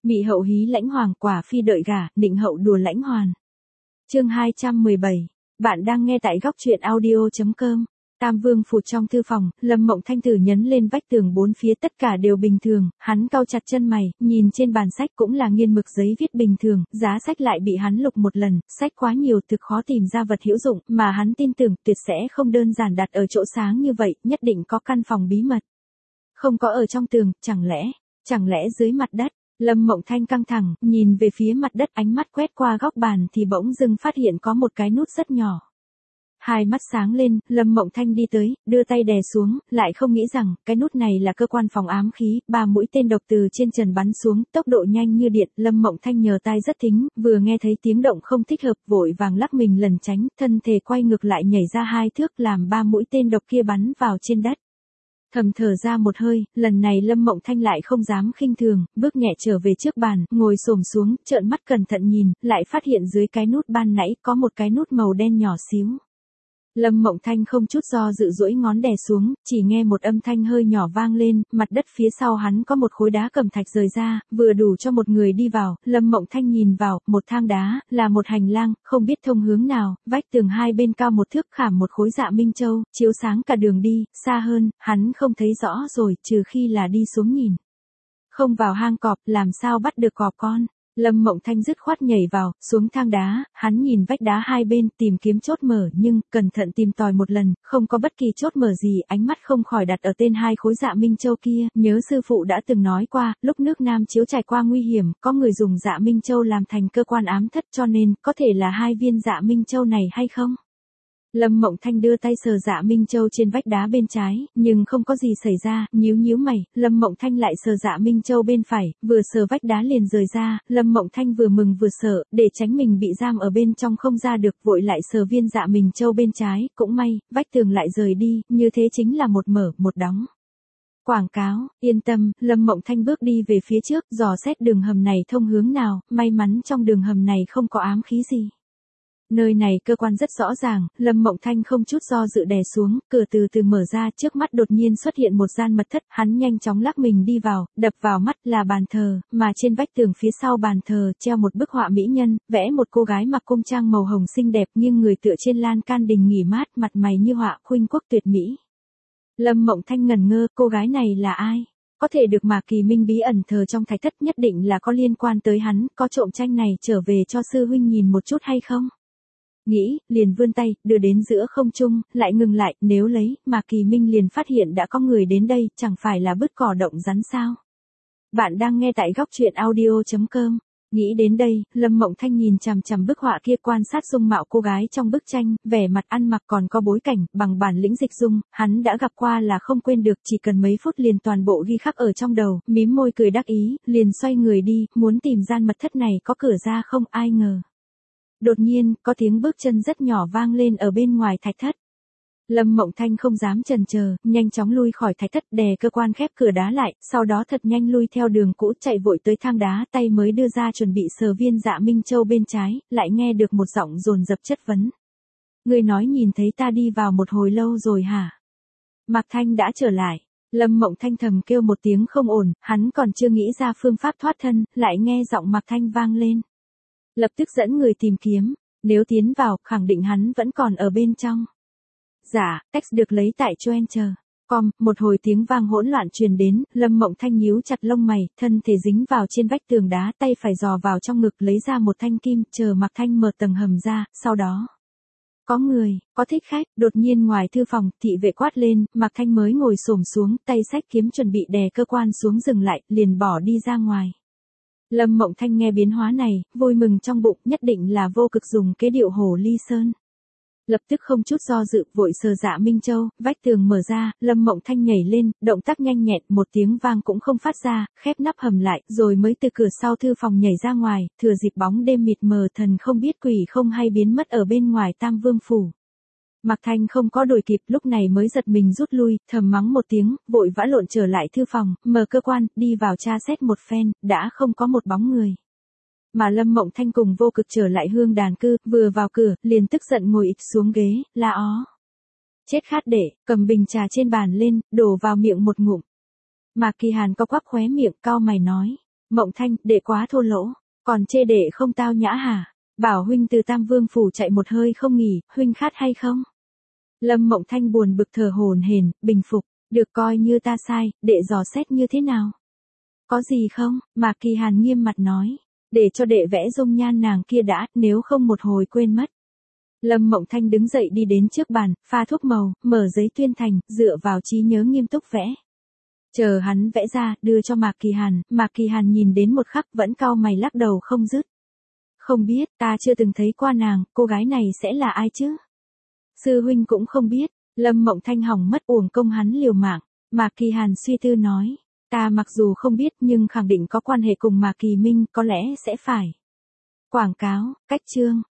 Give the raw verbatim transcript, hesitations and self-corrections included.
Mị hậu hí lãnh hoàng, quả phi đợi gả, định hậu đùa lãnh hoàn. Chương hai trăm mười bảy. Bạn đang nghe tại góc truyện audio chấm com. Tam Vương phủ trong thư phòng, Lâm Mộng Thanh thử nhấn lên vách tường bốn phía tất cả đều bình thường, hắn cau chặt chân mày, nhìn trên bàn sách cũng là nghiên mực giấy viết bình thường, giá sách lại bị hắn lục một lần, sách quá nhiều thực khó tìm ra vật hữu dụng, mà hắn tin tưởng tuyệt sẽ không đơn giản đặt ở chỗ sáng như vậy, nhất định có căn phòng bí mật. Không có ở trong tường, chẳng lẽ, chẳng lẽ dưới mặt đất? Lâm Mộng Thanh căng thẳng, nhìn về phía mặt đất, ánh mắt quét qua góc bàn thì bỗng dưng phát hiện có một cái nút rất nhỏ. Hai mắt sáng lên, Lâm Mộng Thanh đi tới, đưa tay đè xuống, lại không nghĩ rằng, cái nút này là cơ quan phòng ám khí, ba mũi tên độc từ trên trần bắn xuống, tốc độ nhanh như điện, Lâm Mộng Thanh nhờ tai rất thính, vừa nghe thấy tiếng động không thích hợp, vội vàng lắc mình lần tránh, thân thể quay ngược lại nhảy ra hai thước làm ba mũi tên độc kia bắn vào trên đất. Thầm thở ra một hơi, lần này Lâm Mộng Thanh lại không dám khinh thường, bước nhẹ trở về trước bàn, ngồi xổm xuống, trợn mắt cẩn thận nhìn, lại phát hiện dưới cái nút ban nãy có một cái nút màu đen nhỏ xíu. Lâm Mộng Thanh không chút do dự duỗi ngón đè xuống, chỉ nghe một âm thanh hơi nhỏ vang lên, mặt đất phía sau hắn có một khối đá cẩm thạch rời ra, vừa đủ cho một người đi vào, Lâm Mộng Thanh nhìn vào, một thang đá, là một hành lang, không biết thông hướng nào, vách tường hai bên cao một thước khảm một khối dạ minh châu, chiếu sáng cả đường đi, xa hơn, hắn không thấy rõ rồi, trừ khi là đi xuống nhìn. Không vào hang cọp, làm sao bắt được cọp con? Lâm Mộng Thanh dứt khoát nhảy vào, xuống thang đá, hắn nhìn vách đá hai bên tìm kiếm chốt mở nhưng, cẩn thận tìm tòi một lần, không có bất kỳ chốt mở gì, ánh mắt không khỏi đặt ở tên hai khối dạ minh châu kia, nhớ sư phụ đã từng nói qua, lúc nước Nam Chiếu trải qua nguy hiểm, có người dùng dạ minh châu làm thành cơ quan ám thất cho nên, có thể là hai viên dạ minh châu này hay không? Lâm Mộng Thanh đưa tay sờ dạ minh châu trên vách đá bên trái, nhưng không có gì xảy ra, nhíu nhíu mày, Lâm Mộng Thanh lại sờ dạ minh châu bên phải, vừa sờ vách đá liền rời ra, Lâm Mộng Thanh vừa mừng vừa sợ, để tránh mình bị giam ở bên trong không ra được, vội lại sờ viên dạ minh châu bên trái, cũng may, vách tường lại rời đi, như thế chính là một mở, một đóng. Quảng cáo, yên tâm, Lâm Mộng Thanh bước đi về phía trước, dò xét đường hầm này thông hướng nào, may mắn trong đường hầm này không có ám khí gì. Nơi này cơ quan rất rõ ràng, Lâm Mộng Thanh không chút do dự đè xuống, cửa từ từ mở ra, trước mắt đột nhiên xuất hiện một gian mật thất, hắn nhanh chóng lắc mình đi vào, đập vào mắt là bàn thờ, mà trên vách tường phía sau bàn thờ treo một bức họa mỹ nhân, vẽ một cô gái mặc cung trang màu hồng xinh đẹp nhưng người tựa trên lan can đình nghỉ mát, mặt mày như họa khuynh quốc tuyệt mỹ. Lâm Mộng Thanh ngẩn ngơ, cô gái này là ai? Có thể được Mạc Kỳ Minh bí ẩn thờ trong thạch thất, nhất định là có liên quan tới hắn, có trộm tranh này trở về cho sư huynh nhìn một chút hay không? Nghĩ, liền vươn tay, đưa đến giữa không trung, lại ngừng lại, nếu lấy, mà Kỳ Minh liền phát hiện đã có người đến đây, chẳng phải là bứt cỏ động rắn sao. Bạn đang nghe tại góc truyện audio chấm com. Nghĩ đến đây, Lâm Mộng Thanh nhìn chằm chằm bức họa kia, quan sát dung mạo cô gái trong bức tranh, vẻ mặt ăn mặc còn có bối cảnh, bằng bản lĩnh dịch dung, hắn đã gặp qua là không quên được, chỉ cần mấy phút liền toàn bộ ghi khắc ở trong đầu, mím môi cười đắc ý, liền xoay người đi, muốn tìm gian mật thất này có cửa ra không, ai ngờ. Đột nhiên, có tiếng bước chân rất nhỏ vang lên ở bên ngoài thạch thất. Lâm Mộng Thanh không dám chần chờ, nhanh chóng lui khỏi thạch thất, đè cơ quan khép cửa đá lại, sau đó thật nhanh lui theo đường cũ chạy vội tới thang đá, tay mới đưa ra chuẩn bị sờ viên dạ minh châu bên trái, lại nghe được một giọng dồn dập chất vấn. Người nói nhìn thấy ta đi vào một hồi lâu rồi hả? Mạc Thanh đã trở lại. Lâm Mộng Thanh thầm kêu một tiếng không ổn, hắn còn chưa nghĩ ra phương pháp thoát thân, lại nghe giọng Mạc Thanh vang lên. Lập tức dẫn người tìm kiếm, nếu tiến vào, khẳng định hắn vẫn còn ở bên trong. Dạ, text được lấy tại Twitter. Com, một hồi tiếng vang hỗn loạn truyền đến, Lâm Mộng Thanh nhíu chặt lông mày, thân thể dính vào trên vách tường đá, tay phải dò vào trong ngực lấy ra một thanh kim, chờ Mạc Thanh mở tầng hầm ra, sau đó. Có người, có thích khách, đột nhiên ngoài thư phòng, thị vệ quát lên, Mạc Thanh mới ngồi xổm xuống, tay xách kiếm chuẩn bị đè cơ quan xuống dừng lại, liền bỏ đi ra ngoài. Lâm Mộng Thanh nghe biến hóa này, vui mừng trong bụng, nhất định là vô cực dùng kế điệu Hồ Ly Sơn. Lập tức không chút do dự, vội sờ dạ minh châu, vách tường mở ra, Lâm Mộng Thanh nhảy lên, động tác nhanh nhẹn, một tiếng vang cũng không phát ra, khép nắp hầm lại, rồi mới từ cửa sau thư phòng nhảy ra ngoài, thừa dịp bóng đêm mịt mờ, thần không biết quỷ không hay biến mất ở bên ngoài Tam Vương phủ. Mạc Thanh không có đuổi kịp, lúc này mới giật mình rút lui, thầm mắng một tiếng, vội vã lộn trở lại thư phòng, mở cơ quan, đi vào tra xét một phen, đã không có một bóng người. Mà Lâm Mộng Thanh cùng vô cực trở lại hương đàn cư, vừa vào cửa, liền tức giận ngồi ịch xuống ghế, la ó. Chết khát để, cầm bình trà trên bàn lên, đổ vào miệng một ngụm. Mạc Kỳ Hàn co quắp khóe miệng, cau mày nói. Mộng Thanh, đệ quá thô lỗ, còn chê đệ không tao nhã hả? Bảo huynh từ Tam Vương phủ chạy một hơi không nghỉ, huynh khát hay không? Lâm Mộng Thanh buồn bực thở hổn hển, bình phục, được coi như ta sai, đệ dò xét như thế nào? Có gì không? Mạc Kỳ Hàn nghiêm mặt nói, để cho đệ vẽ dung nhan nàng kia đã, nếu không một hồi quên mất. Lâm Mộng Thanh đứng dậy đi đến trước bàn, pha thuốc màu, mở giấy tuyên thành, dựa vào trí nhớ nghiêm túc vẽ. Chờ hắn vẽ ra, đưa cho Mạc Kỳ Hàn, Mạc Kỳ Hàn nhìn đến một khắc vẫn cau mày lắc đầu không dứt. Không biết, ta chưa từng thấy qua nàng, cô gái này sẽ là ai chứ? Sư huynh cũng không biết, Lâm Mộng Thanh hỏng mất uổng công hắn liều mạng. Mạc Kỳ Hàn suy tư nói, ta mặc dù không biết nhưng khẳng định có quan hệ cùng Mạc Kỳ Minh, có lẽ sẽ phải. Quảng cáo, cách chương,